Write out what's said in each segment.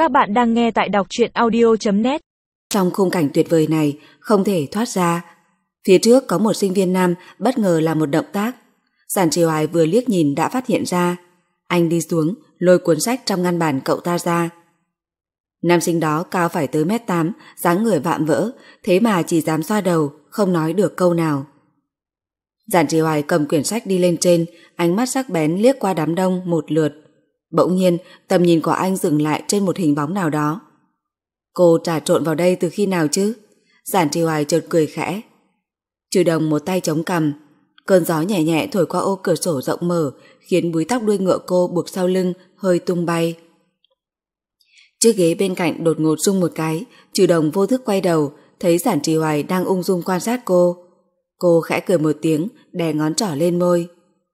Các bạn đang nghe tại đọc truyện audio.net. Trong khung cảnh tuyệt vời này, không thể thoát ra. Phía trước có một sinh viên nam bất ngờ làm một động tác. Giản Trì Hoài vừa liếc nhìn đã phát hiện ra. Anh đi xuống, lôi cuốn sách trong ngăn bàn cậu ta ra. Nam sinh đó cao phải tới 1m8, dáng người vạm vỡ, thế mà chỉ dám xoa đầu, không nói được câu nào. Giản Trì Hoài cầm quyển sách đi lên trên, ánh mắt sắc bén liếc qua đám đông một lượt. Bỗng nhiên, tầm nhìn của anh dừng lại trên một hình bóng nào đó. Cô trà trộn vào đây từ khi nào chứ? Giản Trì Hoài chợt cười khẽ. Trừ Đồng một tay chống cằm, cơn gió nhẹ nhẹ thổi qua ô cửa sổ rộng mở, khiến búi tóc đuôi ngựa cô buộc sau lưng hơi tung bay. Chiếc ghế bên cạnh đột ngột rung một cái, Trừ Đồng vô thức quay đầu, thấy Giản Trì Hoài đang ung dung quan sát cô. Cô khẽ cười một tiếng, đè ngón trỏ lên môi.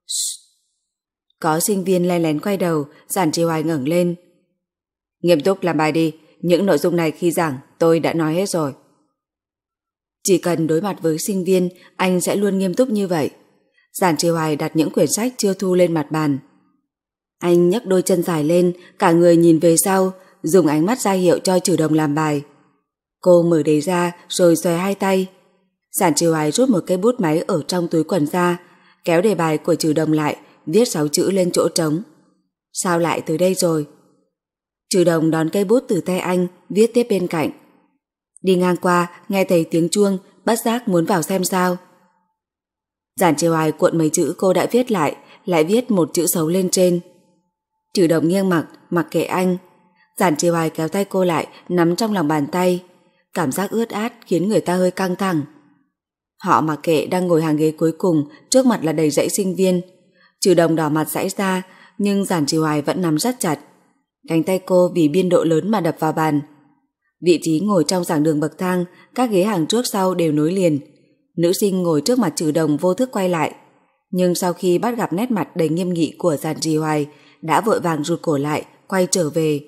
Có sinh viên len lén quay đầu, Giản Trì Hoài ngẩng lên. Nghiêm túc làm bài đi, những nội dung này khi giảng tôi đã nói hết rồi. Chỉ cần đối mặt với sinh viên, anh sẽ luôn nghiêm túc như vậy. Giản Trì Hoài đặt những quyển sách chưa thu lên mặt bàn. Anh nhấc đôi chân dài lên, cả người nhìn về sau, dùng ánh mắt ra hiệu cho Trừ Đồng làm bài. Cô mở đề ra rồi xòe hai tay. Giản Trì Hoài rút một cây bút máy ở trong túi quần ra, kéo đề bài của Trừ Đồng lại, viết 6 chữ lên chỗ trống. Sao lại tới đây rồi? Trừ Đồng đón cây bút từ tay anh, viết tiếp bên cạnh. Đi ngang qua, nghe thấy tiếng chuông, bất giác muốn vào xem sao. Giản Trì Hoài cuộn mấy chữ cô đã viết lại viết một chữ xấu lên trên. Trừ Đồng nghiêng mặt, mặc kệ anh. Giản Trì Hoài kéo tay cô lại, nắm trong lòng bàn tay. Cảm giác ướt át khiến người ta hơi căng thẳng. Họ mặc kệ đang ngồi hàng ghế cuối cùng, trước mặt là đầy dãy sinh viên. Trừ Đồng đỏ mặt giãy ra, nhưng Giản Trì Hoài vẫn nắm rất chặt. Cánh tay cô vì biên độ lớn mà đập vào bàn. Vị trí ngồi trong giảng đường bậc thang, các ghế hàng trước sau đều nối liền. Nữ sinh ngồi trước mặt Trừ Đồng vô thức quay lại, nhưng sau khi bắt gặp nét mặt đầy nghiêm nghị của Giản Trì Hoài, đã vội vàng rụt cổ lại, quay trở về.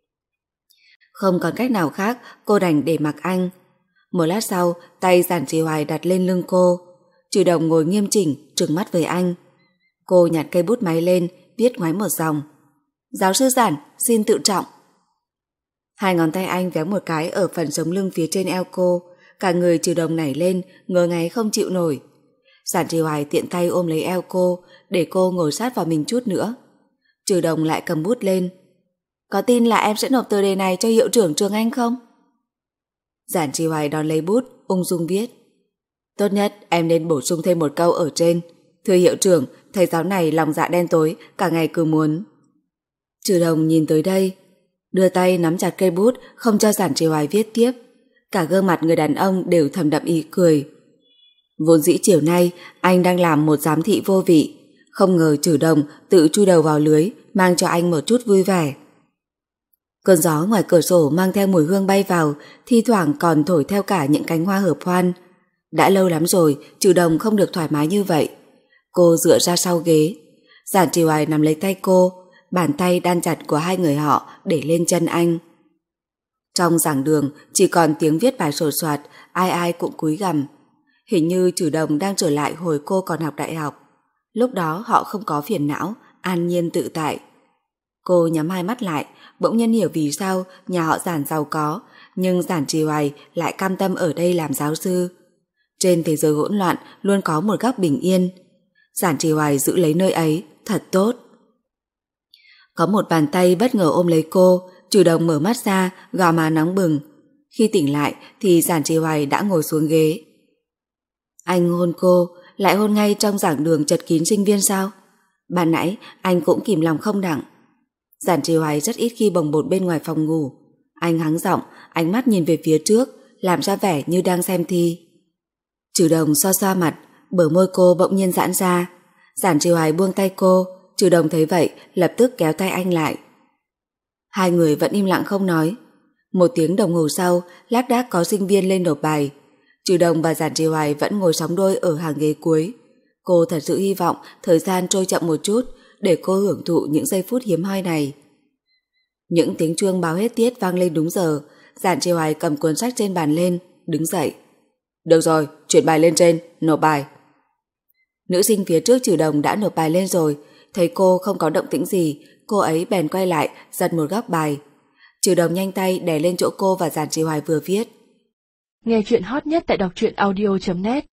Không còn cách nào khác, cô đành để mặc anh. Một lát sau, tay Giản Trì Hoài đặt lên lưng cô. Trừ Đồng ngồi nghiêm chỉnh, trừng mắt với anh. Cô nhặt cây bút máy lên, viết ngoáy một dòng. Giáo sư Giản, xin tự trọng. Hai ngón tay anh véo một cái ở phần sống lưng phía trên eo cô, cả người Trừ Đồng nảy lên, ngơ ngáy không chịu nổi. Giản Trì Hoài tiện tay ôm lấy eo cô, để cô ngồi sát vào mình chút nữa. Trừ Đồng lại cầm bút lên. Có tin là em sẽ nộp tờ đề này cho hiệu trưởng trường Anh không? Giản Trì Hoài đón lấy bút, ung dung viết. Tốt nhất em nên bổ sung thêm một câu ở trên. Thưa hiệu trưởng, thầy giáo này lòng dạ đen tối, cả ngày cứ muốn. Trừ Đồng nhìn tới đây, đưa tay nắm chặt cây bút, không cho Giản Trì Hoài viết tiếp. Cả gương mặt người đàn ông đều thầm đậm ý cười. Vốn dĩ chiều nay anh đang làm một giám thị vô vị, không ngờ Trừ Đồng tự chui đầu vào lưới, mang cho anh một chút vui vẻ. Cơn gió ngoài cửa sổ mang theo mùi hương bay vào, thi thoảng còn thổi theo cả những cánh hoa hợp hoan. Đã lâu lắm rồi Trừ Đồng không được thoải mái như vậy. Cô dựa ra sau ghế, Giản Trì Hoài nắm lấy tay cô, bàn tay đan chặt của hai người họ để lên chân anh. Trong giảng đường chỉ còn tiếng viết bài sột soạt, ai ai cũng cúi gằm. Hình như Trừ Đồng đang trở lại hồi cô còn học đại học. Lúc đó họ không có phiền não, an nhiên tự tại. Cô nhắm hai mắt lại, bỗng nhiên hiểu vì sao nhà họ Giản giàu có, nhưng Giản Trì Hoài lại cam tâm ở đây làm giáo sư. Trên thế giới hỗn loạn luôn có một góc bình yên. Giản Trì Hoài giữ lấy nơi ấy, thật tốt. Có một bàn tay bất ngờ ôm lấy cô, Trừ Đồng mở mắt ra, gò má nóng bừng. Khi tỉnh lại thì Giản Trì Hoài đã ngồi xuống ghế. Anh hôn cô, lại hôn ngay trong giảng đường chật kín sinh viên sao? Ban nãy anh cũng kìm lòng không đặng. Giản Trì Hoài rất ít khi bồng bột bên ngoài phòng ngủ. Anh hắng giọng, ánh mắt nhìn về phía trước, làm ra vẻ như đang xem thi. Trừ Đồng xoa xoa mặt, bờ môi cô bỗng nhiên giãn ra. Giản Trì Hoài buông tay cô, Trừ Đồng thấy vậy lập tức kéo tay anh lại. Hai người vẫn im lặng không nói. Một tiếng đồng hồ sau, lác đác có sinh viên lên nộp bài. Trừ Đồng và Giản Trì Hoài vẫn ngồi sóng đôi ở hàng ghế cuối. Cô thật sự hy vọng thời gian trôi chậm một chút để cô hưởng thụ những giây phút hiếm hoi này. Những tiếng chuông báo hết tiết vang lên đúng giờ. Giản Trì Hoài cầm cuốn sách trên bàn lên, đứng dậy. Được rồi, chuyển bài lên trên, nộp bài. Nữ sinh phía trước Trừ Đồng đã nộp bài lên rồi. Thấy cô không có động tĩnh gì, cô ấy bèn quay lại giật một góc bài. Trừ Đồng nhanh tay đè lên chỗ cô và Giản Trì Hoài vừa viết. Nghe chuyện hot nhất tại đọc truyện audio.net